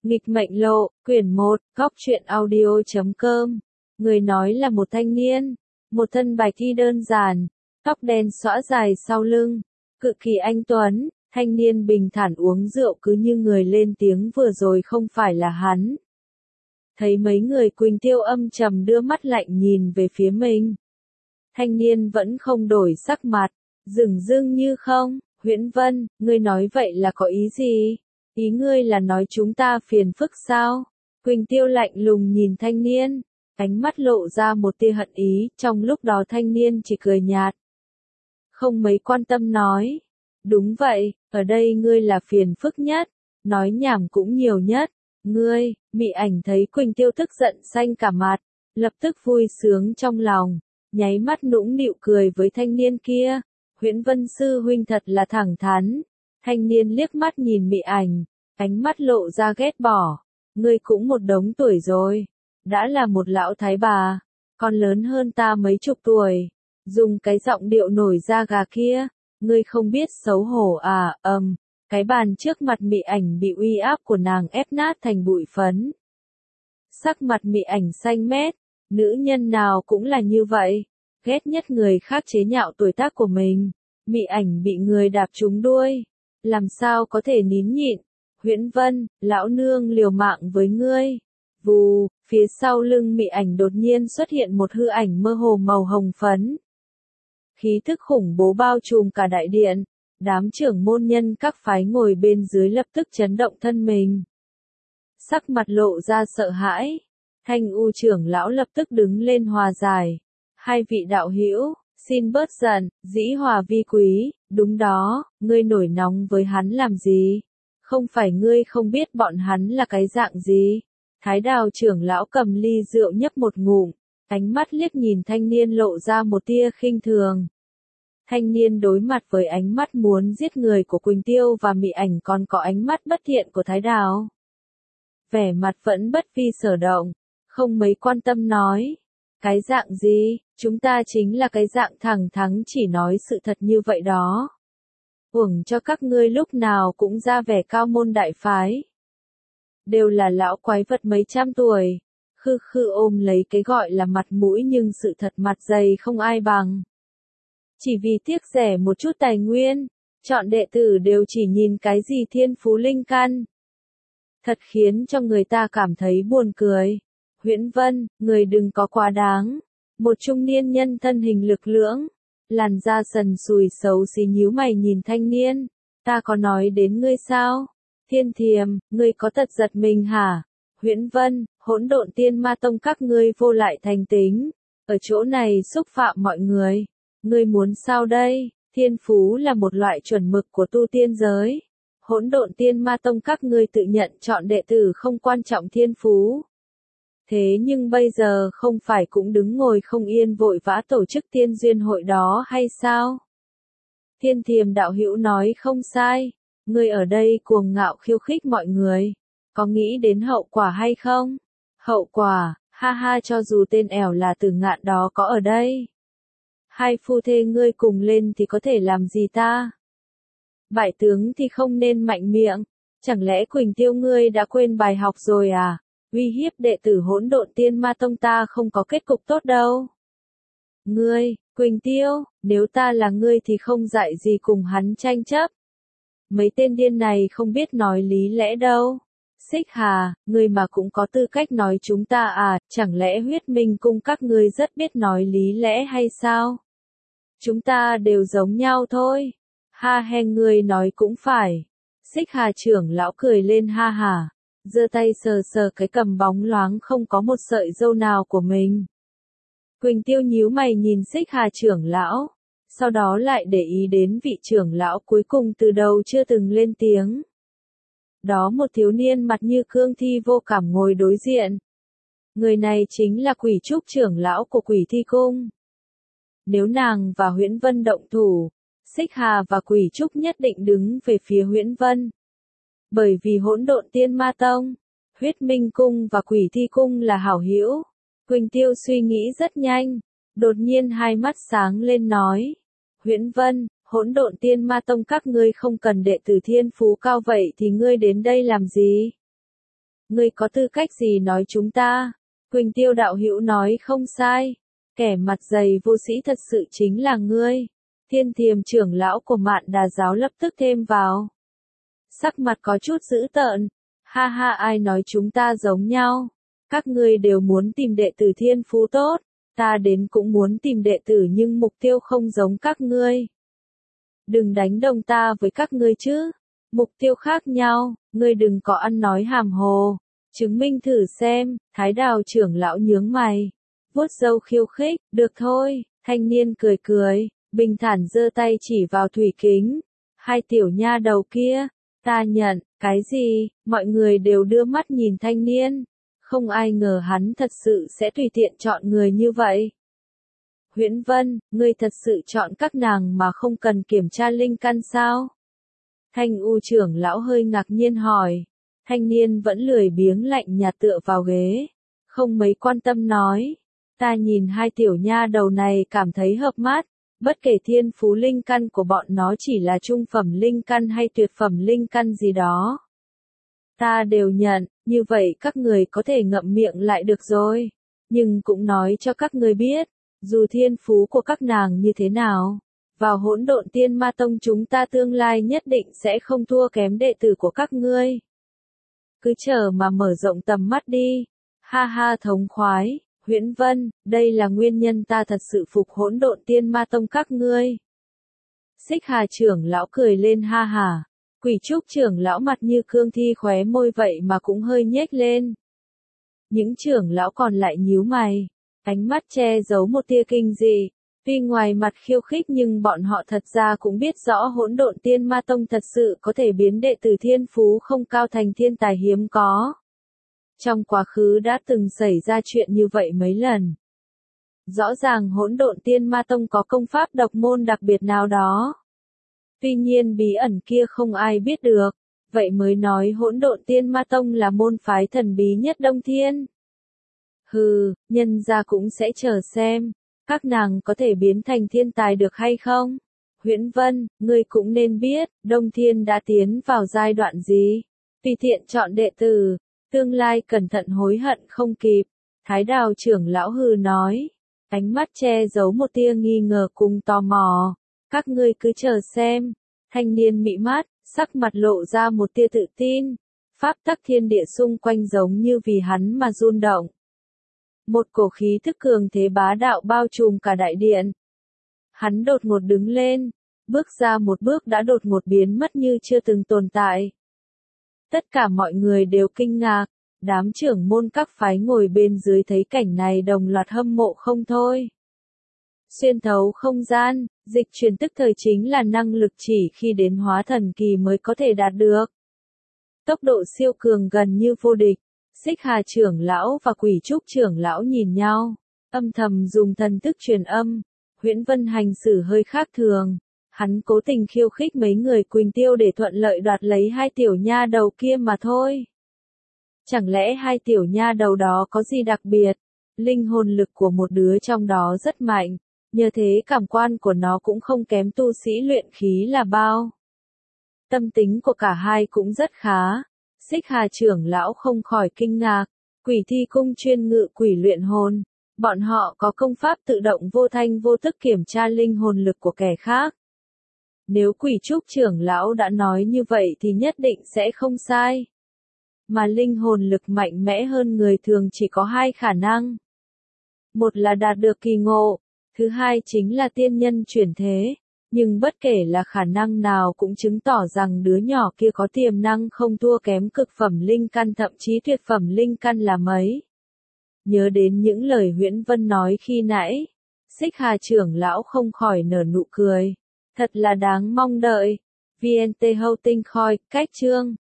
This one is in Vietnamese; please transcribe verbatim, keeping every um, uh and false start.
Nghịch mệnh lộ, quyển một, góc truyện audio chấm com. Người nói là một thanh niên, một thân bạch y đơn giản, tóc đen xõa dài sau lưng, cực kỳ anh tuấn. Thanh niên bình thản uống rượu cứ như người lên tiếng vừa rồi không phải là hắn. Thấy mấy người Quỳnh Tiêu âm trầm đưa mắt lạnh nhìn về phía mình. Thanh niên vẫn không đổi sắc mặt, dửng dưng như không. Huyễn Vân, ngươi nói vậy là có ý gì? Ý ngươi là nói chúng ta phiền phức sao? Quỳnh Tiêu lạnh lùng nhìn thanh niên, ánh mắt lộ ra một tia hận ý, trong lúc đó thanh niên chỉ cười nhạt. Không mấy quan tâm nói. Đúng vậy, ở đây ngươi là phiền phức nhất, nói nhảm cũng nhiều nhất. Ngươi, Mị Ảnh thấy Quỳnh Tiêu tức giận xanh cả mặt, lập tức vui sướng trong lòng, nháy mắt nũng nịu cười với thanh niên kia. Huyễn Vân sư huynh thật là thẳng thắn. Thanh niên liếc mắt nhìn Mị Ảnh, ánh mắt lộ ra ghét bỏ. Ngươi cũng một đống tuổi rồi, đã là một lão thái bà, còn lớn hơn ta mấy chục tuổi. Dùng cái giọng điệu nổi da gà kia, ngươi không biết xấu hổ à? Ầm, um, cái bàn trước mặt Mị Ảnh bị uy áp của nàng ép nát thành bụi phấn. Sắc mặt Mị Ảnh xanh mét, nữ nhân nào cũng là như vậy, ghét nhất người khác chế nhạo tuổi tác của mình. Mị Ảnh bị người đạp trúng đuôi, làm sao có thể nín nhịn. Huyễn Vân, lão nương liều mạng với ngươi. Vù, phía sau lưng Mị Ảnh đột nhiên xuất hiện một hư ảnh mơ hồ màu hồng phấn. Khí thức khủng bố bao trùm cả đại điện, đám trưởng môn nhân các phái ngồi bên dưới lập tức chấn động thân mình. Sắc mặt lộ ra sợ hãi, Thanh U trưởng lão lập tức đứng lên hòa giải. Hai vị đạo hữu, xin bớt giận, dĩ hòa vi quý, đúng đó, ngươi nổi nóng với hắn làm gì? Không phải ngươi không biết bọn hắn là cái dạng gì? Thái Đào trưởng lão cầm ly rượu nhấp một ngụm, ánh mắt liếc nhìn thanh niên lộ ra một tia khinh thường. Thanh niên đối mặt với ánh mắt muốn giết người của Quỳnh Tiêu và Mị Ảnh còn có ánh mắt bất thiện của Thái Đào. Vẻ mặt vẫn bất vi sở động, không mấy quan tâm nói. Cái dạng gì, chúng ta chính là cái dạng thẳng thắn chỉ nói sự thật như vậy đó. Uổng cho các ngươi lúc nào cũng ra vẻ cao môn đại phái. Đều là lão quái vật mấy trăm tuổi, khư khư ôm lấy cái gọi là mặt mũi nhưng sự thật mặt dày không ai bằng. Chỉ vì tiếc rẻ một chút tài nguyên, chọn đệ tử đều chỉ nhìn cái gì thiên phú linh căn. Thật khiến cho người ta cảm thấy buồn cười. Huyễn Vân, người đừng có quá đáng. Một trung niên nhân thân hình lực lưỡng, làn da sần sùi xấu xí nhíu mày nhìn thanh niên. Ta có nói đến ngươi sao? Thiên Thiềm, ngươi có tật giật mình hả? Huyễn Vân, Hỗn Độn Tiên Ma Tông các ngươi vô lại thành tính, ở chỗ này xúc phạm mọi người. Ngươi muốn sao đây? Thiên phú là một loại chuẩn mực của tu tiên giới. Hỗn Độn Tiên Ma Tông các ngươi tự nhận chọn đệ tử không quan trọng thiên phú. Thế nhưng bây giờ không phải cũng đứng ngồi không yên vội vã tổ chức tiên duyên hội đó hay sao? Thiên Thiềm đạo hữu nói không sai, ngươi ở đây cuồng ngạo khiêu khích mọi người, có nghĩ đến hậu quả hay không? Hậu quả, ha ha, cho dù tên ẻo là Tử Ngạn đó có ở đây. Hai phu thê ngươi cùng lên thì có thể làm gì ta? Bại tướng thì không nên mạnh miệng, chẳng lẽ Quỳnh Tiêu ngươi đã quên bài học rồi à? Uy hiếp đệ tử Hỗn Độn Tiên Ma Tông ta không có kết cục tốt đâu. Ngươi, Quỳnh Tiêu, nếu ta là ngươi thì không dạy gì cùng hắn tranh chấp. Mấy tên điên này không biết nói lý lẽ đâu. Xích Hà, ngươi mà cũng có tư cách nói chúng ta à, chẳng lẽ Huyết Minh cung các ngươi rất biết nói lý lẽ hay sao? Chúng ta đều giống nhau thôi. Ha he, ngươi nói cũng phải. Xích Hà trưởng lão cười lên ha hả, giơ tay sờ sờ cái cầm bóng loáng không có một sợi râu nào của mình. Quỳnh Tiêu nhíu mày nhìn Xích Hà trưởng lão, sau đó lại để ý đến vị trưởng lão cuối cùng từ đầu chưa từng lên tiếng. Đó một thiếu niên mặt như cương thi vô cảm ngồi đối diện. Người này chính là Quỷ Trúc trưởng lão của Quỷ Thi Cung. Nếu nàng và Huyễn Vân động thủ, Xích Hà và Quỷ Trúc nhất định đứng về phía Huyễn Vân. Bởi vì Hỗn Độn Tiên Ma Tông, Huyết Minh cung và Quỷ Thi cung là hảo hữu. Quỳnh Tiêu suy nghĩ rất nhanh, đột nhiên hai mắt sáng lên nói. Huyễn Vân, Hỗn Độn Tiên Ma Tông các ngươi không cần đệ tử thiên phú cao vậy thì ngươi đến đây làm gì? Ngươi có tư cách gì nói chúng ta? Quỳnh Tiêu đạo hữu nói không sai. Kẻ mặt dày vô sĩ thật sự chính là ngươi. Thiên Thiềm trưởng lão của Mạn Đà giáo lập tức thêm vào. Sắc mặt có chút dữ tợn. Ha ha, ai nói chúng ta giống nhau? Các ngươi đều muốn tìm đệ tử thiên phú tốt. Ta đến cũng muốn tìm đệ tử nhưng mục tiêu không giống các ngươi. Đừng đánh đồng ta với các ngươi chứ. Mục tiêu khác nhau, ngươi đừng có ăn nói hàm hồ. Chứng minh thử xem, Thái Đào trưởng lão nhướng mày. Vuốt râu khiêu khích, được thôi, thanh niên cười cười, bình thản giơ tay chỉ vào thủy kính. Hai tiểu nha đầu kia, ta nhận, cái gì, mọi người đều đưa mắt nhìn thanh niên. Không ai ngờ hắn thật sự sẽ tùy tiện chọn người như vậy. Huyễn Vân, ngươi thật sự chọn các nàng mà không cần kiểm tra linh căn sao? Thanh U trưởng lão hơi ngạc nhiên hỏi. Thanh niên vẫn lười biếng lạnh nhạt tựa vào ghế. Không mấy quan tâm nói. Ta nhìn hai tiểu nha đầu này cảm thấy hợp mắt. Bất kể thiên phú linh căn của bọn nó chỉ là trung phẩm linh căn hay tuyệt phẩm linh căn gì đó. Ta đều nhận, như vậy các người có thể ngậm miệng lại được rồi. Nhưng cũng nói cho các người biết, dù thiên phú của các nàng như thế nào, vào hỗn độn tiên ma tông chúng ta tương lai nhất định sẽ không thua kém đệ tử của các ngươi. Cứ chờ mà mở rộng tầm mắt đi. Ha ha, thống khoái, Huyễn Vân, đây là nguyên nhân ta thật sự phục hỗn độn tiên ma tông các ngươi. Xích Hà trưởng lão cười lên ha hả. Quỷ Trúc trưởng lão mặt như cương thi khóe môi vậy mà cũng hơi nhếch lên. Những trưởng lão còn lại nhíu mày, ánh mắt che giấu một tia kinh dị. Tuy ngoài mặt khiêu khích nhưng bọn họ thật ra cũng biết rõ hỗn độn tiên ma tông thật sự có thể biến đệ tử thiên phú không cao thành thiên tài hiếm có. Trong quá khứ đã từng xảy ra chuyện như vậy mấy lần. Rõ ràng hỗn độn tiên ma tông có công pháp độc môn đặc biệt nào đó. Tuy nhiên bí ẩn kia không ai biết được, vậy mới nói hỗn độn tiên ma tông là môn phái thần bí nhất Đông Thiên. Hừ, nhân gia cũng sẽ chờ xem, các nàng có thể biến thành thiên tài được hay không? Huyễn Vân, ngươi cũng nên biết, Đông Thiên đã tiến vào giai đoạn gì? Tùy tiện chọn đệ tử, tương lai cẩn thận hối hận không kịp. Thái Đào trưởng lão hừ nói, ánh mắt che giấu một tia nghi ngờ cùng tò mò. Các ngươi cứ chờ xem. Thanh niên mị mát, sắc mặt lộ ra một tia tự tin. Pháp tắc thiên địa xung quanh giống như vì hắn mà run động. Một cổ khí thức cường thế bá đạo bao trùm cả đại điện. Hắn đột ngột đứng lên, bước ra một bước đã đột ngột biến mất như chưa từng tồn tại. Tất cả mọi người đều kinh ngạc, đám trưởng môn các phái ngồi bên dưới thấy cảnh này đồng loạt hâm mộ không thôi. Xuyên thấu không gian, dịch chuyển tức thời chính là năng lực chỉ khi đến hóa thần kỳ mới có thể đạt được. Tốc độ siêu cường gần như vô địch. Xích Hà trưởng lão và Quỷ Trúc trưởng lão nhìn nhau, âm thầm dùng thần thức truyền âm. Huyễn Vân hành xử hơi khác thường. Hắn cố tình khiêu khích mấy người Quỳnh Tiêu để thuận lợi đoạt lấy hai tiểu nha đầu kia mà thôi. Chẳng lẽ hai tiểu nha đầu đó có gì đặc biệt? Linh hồn lực của một đứa trong đó rất mạnh, nhờ thế cảm quan của nó cũng không kém tu sĩ luyện khí là bao. Tâm tính của cả hai cũng rất khá. Xích Hà trưởng lão không khỏi kinh ngạc. Quỷ Thi cung chuyên ngự quỷ luyện hồn. Bọn họ có công pháp tự động vô thanh vô tức kiểm tra linh hồn lực của kẻ khác. Nếu Quỷ Trúc trưởng lão đã nói như vậy thì nhất định sẽ không sai. Mà linh hồn lực mạnh mẽ hơn người thường chỉ có hai khả năng. Một là đạt được kỳ ngộ, thứ hai chính là tiên nhân chuyển thế. Nhưng bất kể là khả năng nào cũng chứng tỏ rằng đứa nhỏ kia có tiềm năng không thua kém cực phẩm linh căn, thậm chí tuyệt phẩm linh căn là mấy. Nhớ đến những lời Huyễn Vân nói khi nãy, Xích Hà trưởng lão không khỏi nở nụ cười. Thật là đáng mong đợi. vê en tê Hậu Tinh Khôi, cách chương.